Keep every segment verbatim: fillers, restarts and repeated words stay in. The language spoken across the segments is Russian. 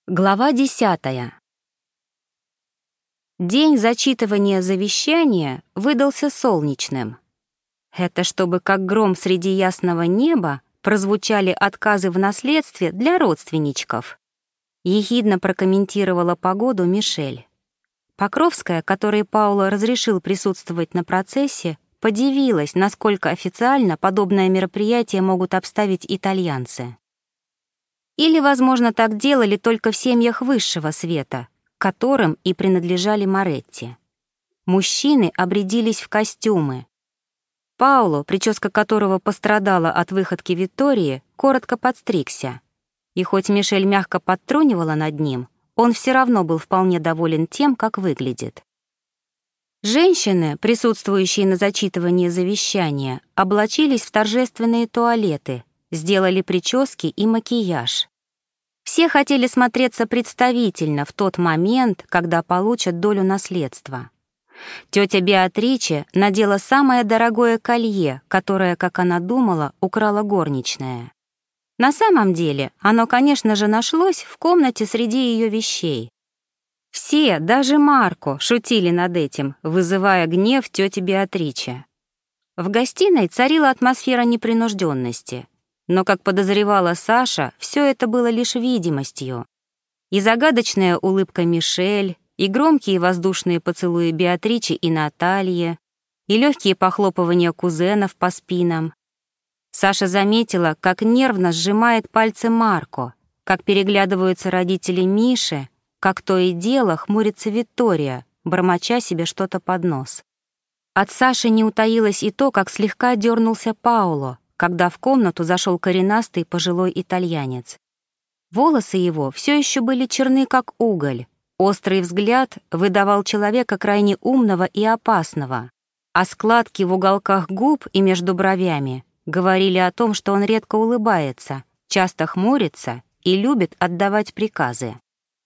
Глава десятая. День зачитывания завещания выдался солнечным. Это чтобы, как гром среди ясного неба, прозвучали отказы в наследстве для родственничков. Ехидно прокомментировала погоду Мишель. Покровская, которой Пауло разрешил присутствовать на процессе, подивилась, насколько официально подобное мероприятие могут обставить итальянцы. Или, возможно, так делали только в семьях высшего света, которым и принадлежали Моретти. Мужчины обрядились в костюмы. Пауло, прическа которого пострадала от выходки Виттории, коротко подстригся. И хоть Мишель мягко подтрунивала над ним, он все равно был вполне доволен тем, как выглядит. Женщины, присутствующие на зачитывании завещания, облачились в торжественные туалеты, сделали прически и макияж. Все хотели смотреться представительно в тот момент, когда получат долю наследства. Тетя Беатриче надела самое дорогое колье, которое, как она думала, украла горничная. На самом деле, оно, конечно же, нашлось в комнате среди ее вещей. Все, даже Марко, шутили над этим, вызывая гнев тети Беатриче. В гостиной царила атмосфера непринужденности. Но, как подозревала Саша, все это было лишь видимостью. И загадочная улыбка Мишель, и громкие воздушные поцелуи Беатричи и Натальи, и легкие похлопывания кузенов по спинам. Саша заметила, как нервно сжимает пальцы Марко, как переглядываются родители Миши, как то и дело хмурится Виттория, бормоча себе что-то под нос. От Саши не утаилось и то, как слегка дернулся Пауло, когда в комнату зашел коренастый пожилой итальянец. Волосы его все еще были черны, как уголь. Острый взгляд выдавал человека крайне умного и опасного, а складки в уголках губ и между бровями говорили о том, что он редко улыбается, часто хмурится и любит отдавать приказы.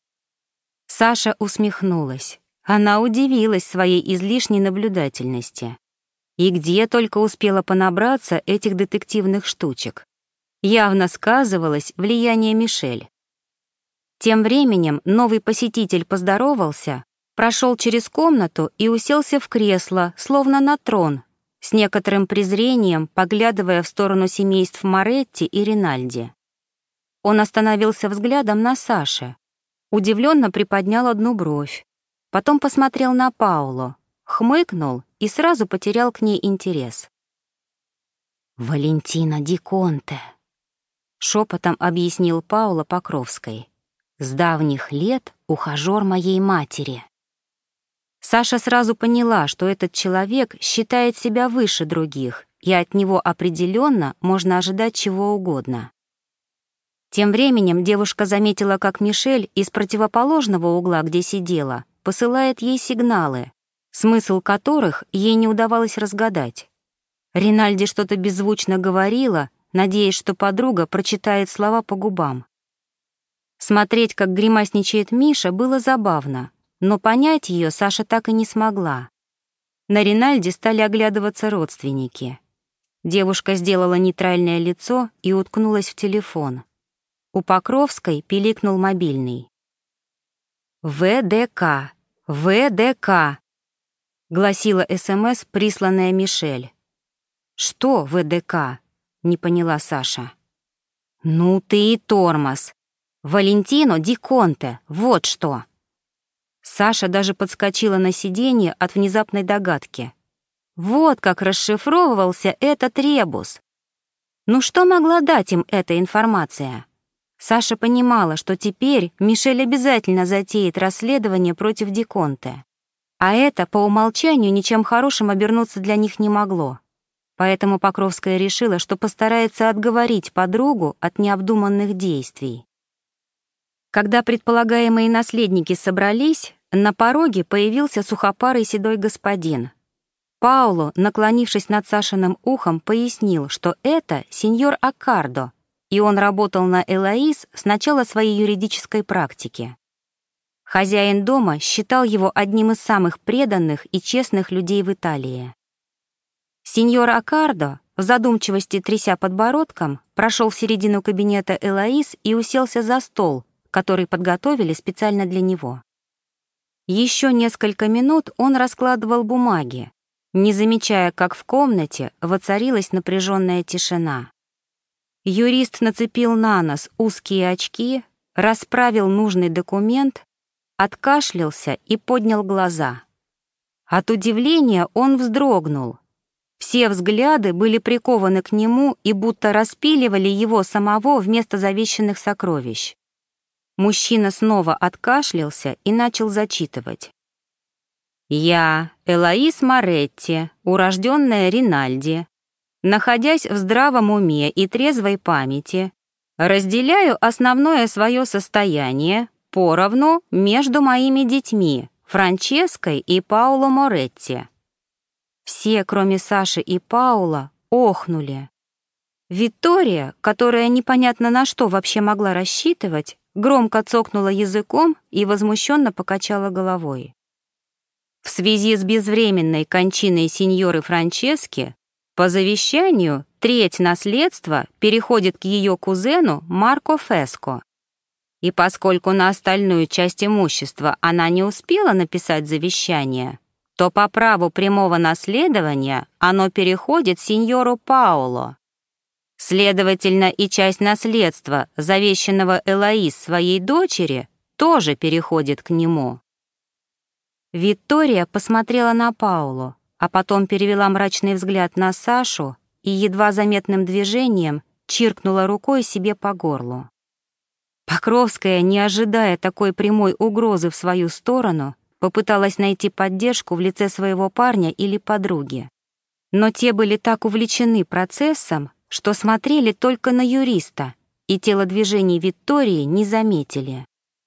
Саша усмехнулась. Она удивилась своей излишней наблюдательности. И где только успела понабраться этих детективных штучек. Явно сказывалось влияние Мишель. Тем временем новый посетитель поздоровался, прошел через комнату и уселся в кресло, словно на трон, с некоторым презрением поглядывая в сторону семейств Моретти и Ринальди. Он остановился взглядом на Саше, удивленно приподнял одну бровь, потом посмотрел на Пауло, хмыкнул и сразу потерял к ней интерес. «Валентина Ди Конте», — шепотом объяснил Пауло Покровской, «с давних лет ухажёр моей матери». Саша сразу поняла, что этот человек считает себя выше других, и от него определенно можно ожидать чего угодно. Тем временем девушка заметила, как Мишель из противоположного угла, где сидела, посылает ей сигналы, смысл которых ей не удавалось разгадать. Ринальди что-то беззвучно говорила, надеясь, что подруга прочитает слова по губам. Смотреть, как гримасничает Миша, было забавно, но понять ее Саша так и не смогла. На Ринальди стали оглядываться родственники. Девушка сделала нейтральное лицо и уткнулась в телефон. У Покровской пиликнул мобильный. «ВДК! ВДК!» — гласила СМС, присланная Мишель. «Что ВДК?» — не поняла Саша. «Ну ты и тормоз! Валентино Ди Конте, вот что!» Саша даже подскочила на сиденье от внезапной догадки. Вот как расшифровывался этот ребус. Ну что могла дать им эта информация? Саша понимала, что теперь Мишель обязательно затеет расследование против Ди Конте. А это, по умолчанию, ничем хорошим обернуться для них не могло. Поэтому Покровская решила, что постарается отговорить подругу от необдуманных действий. Когда предполагаемые наследники собрались, на пороге появился сухопарый седой господин. Пауло, наклонившись над Сашиным ухом, пояснил, что это сеньор Аккардо, и он работал на Элоиз с начала своей юридической практики. Хозяин дома считал его одним из самых преданных и честных людей в Италии. Сеньор Аккардо, в задумчивости тряся подбородком, прошел в середину кабинета Элоиз и уселся за стол, который подготовили специально для него. Еще несколько минут он раскладывал бумаги, не замечая, как в комнате воцарилась напряженная тишина. Юрист нацепил на нос узкие очки, расправил нужный документ, откашлялся и поднял глаза. От удивления он вздрогнул. Все взгляды были прикованы к нему и будто распиливали его самого вместо завещанных сокровищ. Мужчина снова откашлялся и начал зачитывать. «Я, Элоиз Моретти, урожденная Ринальди, находясь в здравом уме и трезвой памяти, разделяю основное свое состояние поровну между моими детьми, Франческой и Пауло Моретти». Все, кроме Саши и Паула, охнули. Виктория, которая непонятно на что вообще могла рассчитывать, громко цокнула языком и возмущенно покачала головой. В связи с безвременной кончиной сеньоры Франчески, по завещанию треть наследства переходит к ее кузену Марко Феско. И поскольку на остальную часть имущества она не успела написать завещание, то по праву прямого наследования оно переходит сеньору Пауло. Следовательно, и часть наследства, завещанного Элоиз своей дочери, тоже переходит к нему. Виктория посмотрела на Паулу, а потом перевела мрачный взгляд на Сашу и едва заметным движением чиркнула рукой себе по горлу. Покровская, не ожидая такой прямой угрозы в свою сторону, попыталась найти поддержку в лице своего парня или подруги. Но те были так увлечены процессом, что смотрели только на юриста, и телодвижений Виктории не заметили.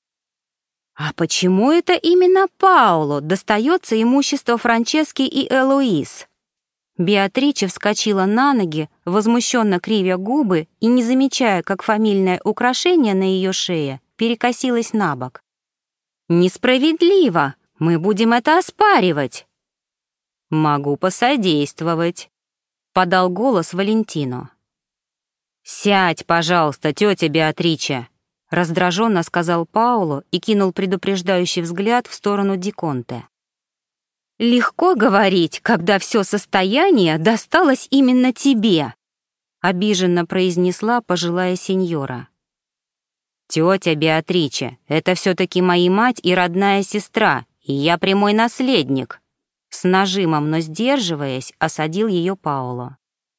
А почему это именно Пауло достается имущество Франчески и Элоиз? Беатриче вскочила на ноги, возмущенно кривя губы и не замечая, как фамильное украшение на ее шее перекосилось на бок. «Несправедливо! Мы будем это оспаривать!» «Могу посодействовать», — подал голос Валентино. «Сядь, пожалуйста, тетя Беатриче», — раздраженно сказал Пауло и кинул предупреждающий взгляд в сторону Ди Конте. «Легко говорить, когда все состояние досталось именно тебе», — обиженно произнесла пожилая сеньора. «Тетя Беатриче, это все-таки моя мать и родная сестра, и я прямой наследник», — с нажимом, но сдерживаясь, осадил ее Пауло.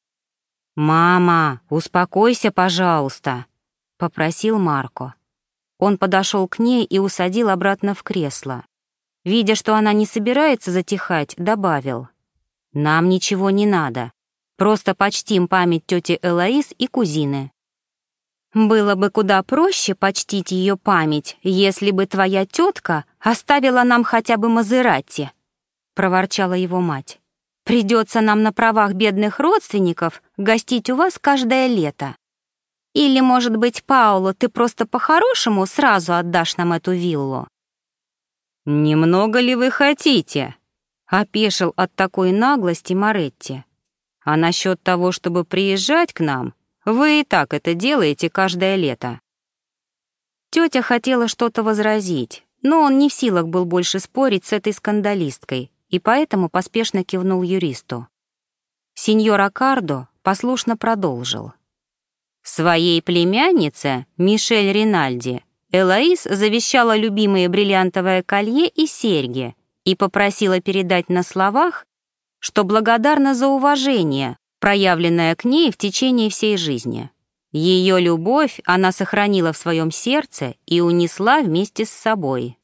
«Мама, успокойся, пожалуйста», — попросил Марко. Он подошел к ней и усадил обратно в кресло. Видя, что она не собирается затихать, добавил: «Нам ничего не надо, просто почтим память тети Элоиз и кузины». «Было бы куда проще почтить ее память, если бы твоя тетка оставила нам хотя бы Мазератти», — проворчала его мать. «Придется нам на правах бедных родственников гостить у вас каждое лето. Или, может быть, Пауло, ты просто по-хорошему сразу отдашь нам эту виллу?» «Немного ли вы хотите?» — опешил от такой наглости Моретти. «А насчет того, чтобы приезжать к нам, вы и так это делаете каждое лето». Тетя хотела что-то возразить, но он не в силах был больше спорить с этой скандалисткой, и поэтому поспешно кивнул юристу. Сеньор Аккардо послушно продолжил. «Своей племяннице, Мишель Ринальди, Элоиз завещала любимые бриллиантовое колье и серьги и попросила передать на словах, что благодарна за уважение, проявленное к ней в течение всей жизни. Ее любовь она сохранила в своем сердце и унесла вместе с собой».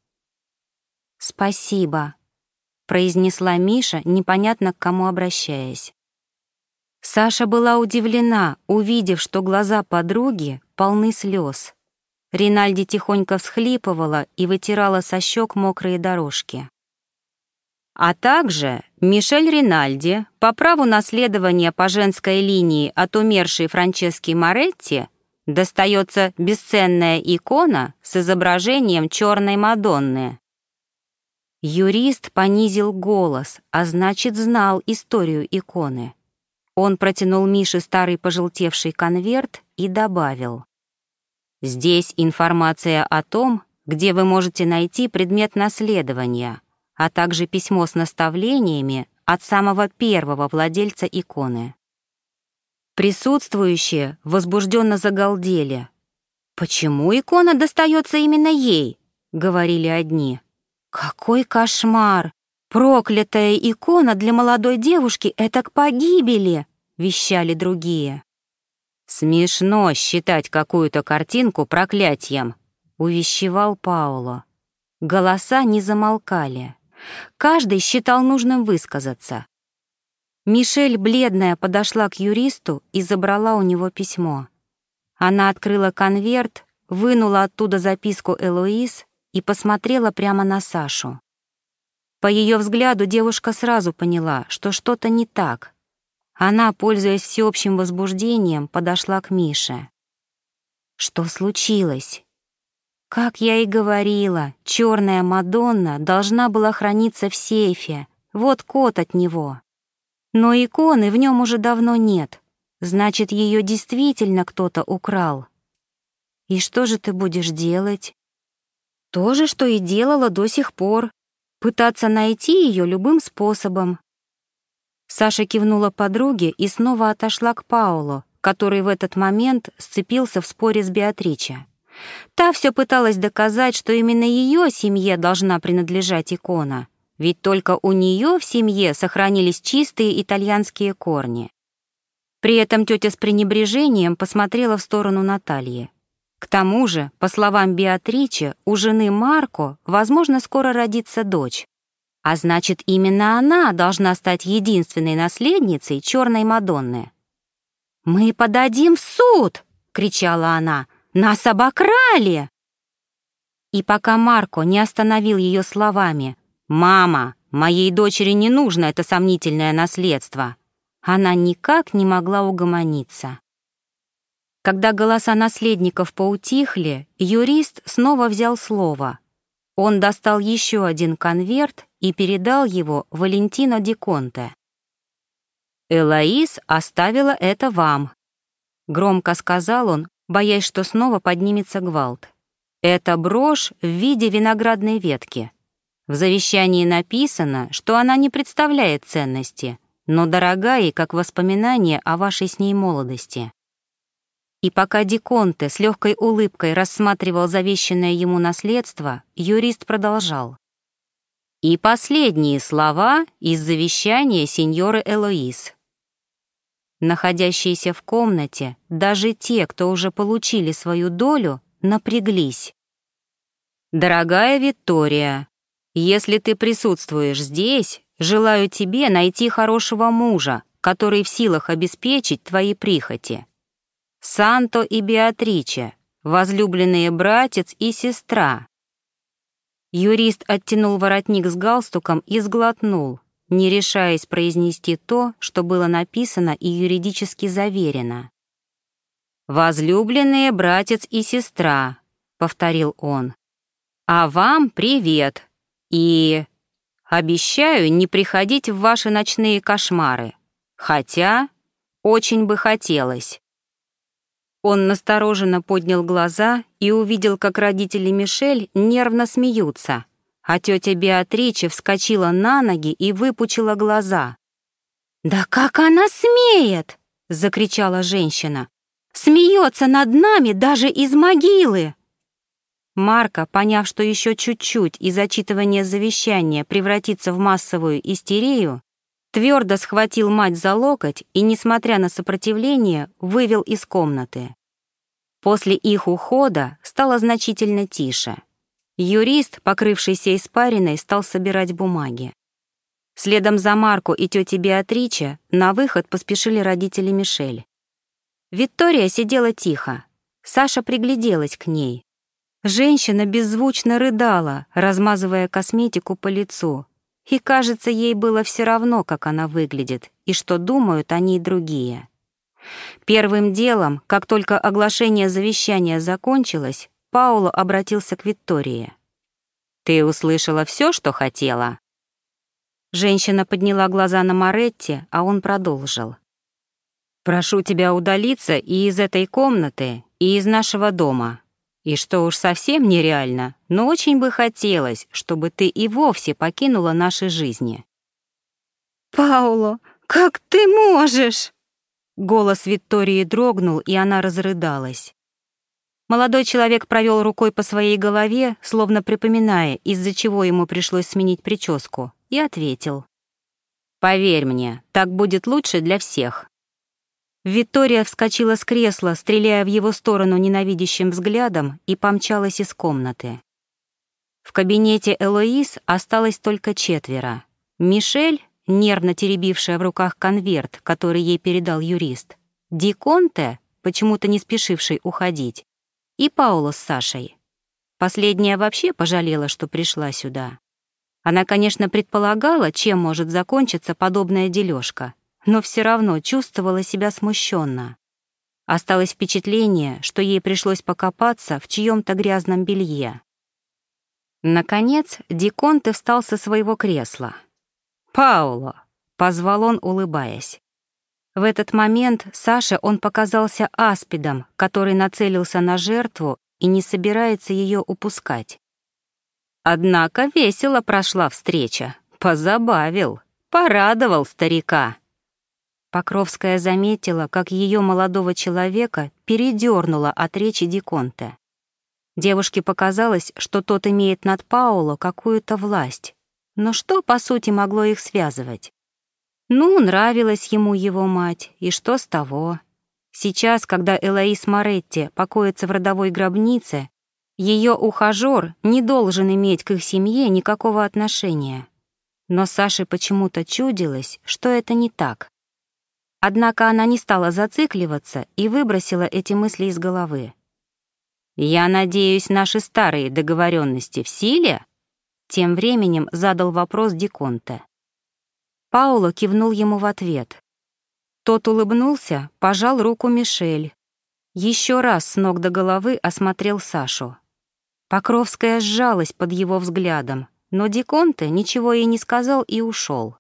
«Спасибо», — произнесла Миша, непонятно к кому обращаясь. Саша была удивлена, увидев, что глаза подруги полны слез. Ринальди тихонько всхлипывала и вытирала со щек мокрые дорожки. «А также Мишель Ринальди по праву наследования по женской линии от умершей Франчески Моретти достается бесценная икона с изображением черной Мадонны». Юрист понизил голос, а значит, знал историю иконы. Он протянул Мише старый пожелтевший конверт и добавил: Здесь информация о том, где вы можете найти предмет наследования, а также письмо с наставлениями от самого первого владельца иконы. Присутствующие возбужденно загалдели. «Почему икона достается именно ей?» — говорили одни. «Какой кошмар! Проклятая икона для молодой девушки — это к погибели!» — вещали другие. «Смешно считать какую-то картинку проклятием», — увещевал Паоло. Голоса не замолкали. Каждый считал нужным высказаться. Мишель, бледная, подошла к юристу и забрала у него письмо. Она открыла конверт, вынула оттуда записку Элоиз и посмотрела прямо на Сашу. По ее взгляду девушка сразу поняла, что что-то не так. Она, пользуясь всеобщим возбуждением, подошла к Мише. «Что случилось?» «Как я и говорила, черная Мадонна должна была храниться в сейфе. Вот код от него. Но иконы в нем уже давно нет. Значит, ее действительно кто-то украл. И что же ты будешь делать?» «То же, что и делала до сих пор. Пытаться найти ее любым способом». Саша кивнула подруге и снова отошла к Паоло, который в этот момент сцепился в споре с Беатриче. Та все пыталась доказать, что именно ее семье должна принадлежать икона, ведь только у нее в семье сохранились чистые итальянские корни. При этом тетя с пренебрежением посмотрела в сторону Натальи. К тому же, по словам Беатриче, у жены Марко, возможно, скоро родится дочь. А значит, именно она должна стать единственной наследницей черной Мадонны. «Мы подадим в суд!» — кричала она. «Нас обокрали!» И пока Марко не остановил ее словами «Мама, моей дочери не нужно это сомнительное наследство», она никак не могла угомониться. Когда голоса наследников поутихли, юрист снова взял слово. Он достал еще один конверт и передал его Валентино ди Конте. «Элоиз оставила это вам», — громко сказал он, боясь, что снова поднимется гвалт. «Это брошь в виде виноградной ветки. В завещании написано, что она не представляет ценности, но дорога ей как воспоминание о вашей с ней молодости». И пока ди Конте с легкой улыбкой рассматривал завещанное ему наследство, юрист продолжал. «И последние слова из завещания сеньоры Элоиз». Находящиеся в комнате, даже те, кто уже получили свою долю, напряглись. «Дорогая Виктория, если ты присутствуешь здесь, желаю тебе найти хорошего мужа, который в силах обеспечить твои прихоти. Санто и Беатриче, возлюбленные братец и сестра». Юрист оттянул воротник с галстуком и сглотнул, не решаясь произнести то, что было написано и юридически заверено. «Возлюбленные братец и сестра», — повторил он, — «а вам привет и обещаю не приходить в ваши ночные кошмары, хотя очень бы хотелось». Он настороженно поднял глаза и увидел, как родители Мишель нервно смеются, а тетя Беатриче вскочила на ноги и выпучила глаза. «Да как она смеет!» — закричала женщина. «Смеется над нами даже из могилы!» Марко, поняв, что еще чуть-чуть и зачитывание завещания превратится в массовую истерию, твердо схватил мать за локоть и, несмотря на сопротивление, вывел из комнаты. После их ухода стало значительно тише. Юрист, покрывшийся испариной, стал собирать бумаги. Следом за Марко и тетей Беатриче на выход поспешили родители Мишель. Виктория сидела тихо. Саша пригляделась к ней. Женщина беззвучно рыдала, размазывая косметику по лицу. И, кажется, ей было все равно, как она выглядит и что думают о ней другие. Первым делом, как только оглашение завещания закончилось, Паоло обратился к Виктории. «Ты услышала все, что хотела?» Женщина подняла глаза на Моретти, а он продолжил. «Прошу тебя удалиться и из этой комнаты, и из нашего дома. И что уж совсем нереально, но очень бы хотелось, чтобы ты и вовсе покинула наши жизни». «Пауло, как ты можешь?» Голос Виктории дрогнул, и она разрыдалась. Молодой человек провел рукой по своей голове, словно припоминая, из-за чего ему пришлось сменить прическу, и ответил: «Поверь мне, так будет лучше для всех». Виктория вскочила с кресла, стреляя в его сторону ненавидящим взглядом, и помчалась из комнаты. В кабинете Элоиз осталось только четверо. Мишель, нервно теребившая в руках конверт, который ей передал юрист, Ди Конте, почему-то не спешивший уходить, и Пауло с Сашей. Последняя вообще пожалела, что пришла сюда. Она, конечно, предполагала, чем может закончиться подобная дележка, но все равно чувствовала себя смущенно. Осталось впечатление, что ей пришлось покопаться в чьем-то грязном белье. Наконец, Ди Конте встал со своего кресла. «Пауло!» — позвал он, улыбаясь. В этот момент Саше он показался аспидом, который нацелился на жертву и не собирается ее упускать. Однако весело прошла встреча, позабавил, порадовал старика. Покровская заметила, как ее молодого человека передернуло от речи Ди Конте. Девушке показалось, что тот имеет над Пауло какую-то власть. Но что, по сути, могло их связывать? Ну, нравилась ему его мать, и что с того? Сейчас, когда Элоиз Моретти покоится в родовой гробнице, ее ухажёр не должен иметь к их семье никакого отношения. Но Саше почему-то чудилось, что это не так. Однако она не стала зацикливаться и выбросила эти мысли из головы. «Я надеюсь, наши старые договоренности в силе?» Тем временем задал вопрос Ди Конте. Пауло кивнул ему в ответ. Тот улыбнулся, пожал руку Мишель. Еще раз с ног до головы осмотрел Сашу. Покровская сжалась под его взглядом, но Ди Конте ничего ей не сказал и ушел.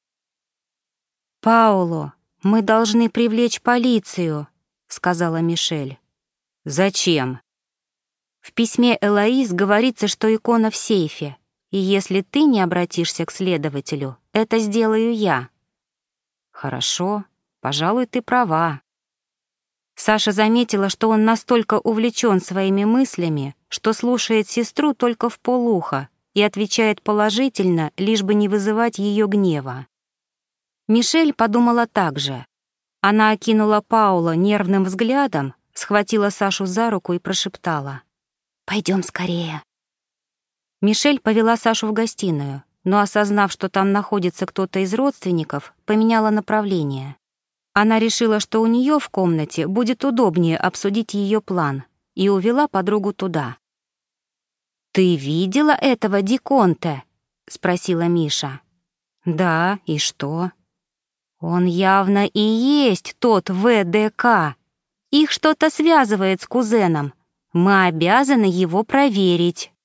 «Пауло, мы должны привлечь полицию», — сказала Мишель. «Зачем?» В письме Элоиз говорится, что икона в сейфе, и если ты не обратишься к следователю, это сделаю я». «Хорошо, пожалуй, ты права». Саша заметила, что он настолько увлечен своими мыслями, что слушает сестру только вполуха и отвечает положительно, лишь бы не вызывать ее гнева. Мишель подумала так же. Она окинула Паула нервным взглядом, схватила Сашу за руку и прошептала: «Пойдем скорее». Мишель повела Сашу в гостиную, но, осознав, что там находится кто-то из родственников, поменяла направление. Она решила, что у нее в комнате будет удобнее обсудить ее план, и увела подругу туда. «Ты видела этого Ди Конте?» — спросила Миша. «Да, и что?» «Он явно и есть тот вэ дэ ка. Их что-то связывает с кузеном. Мы обязаны его проверить».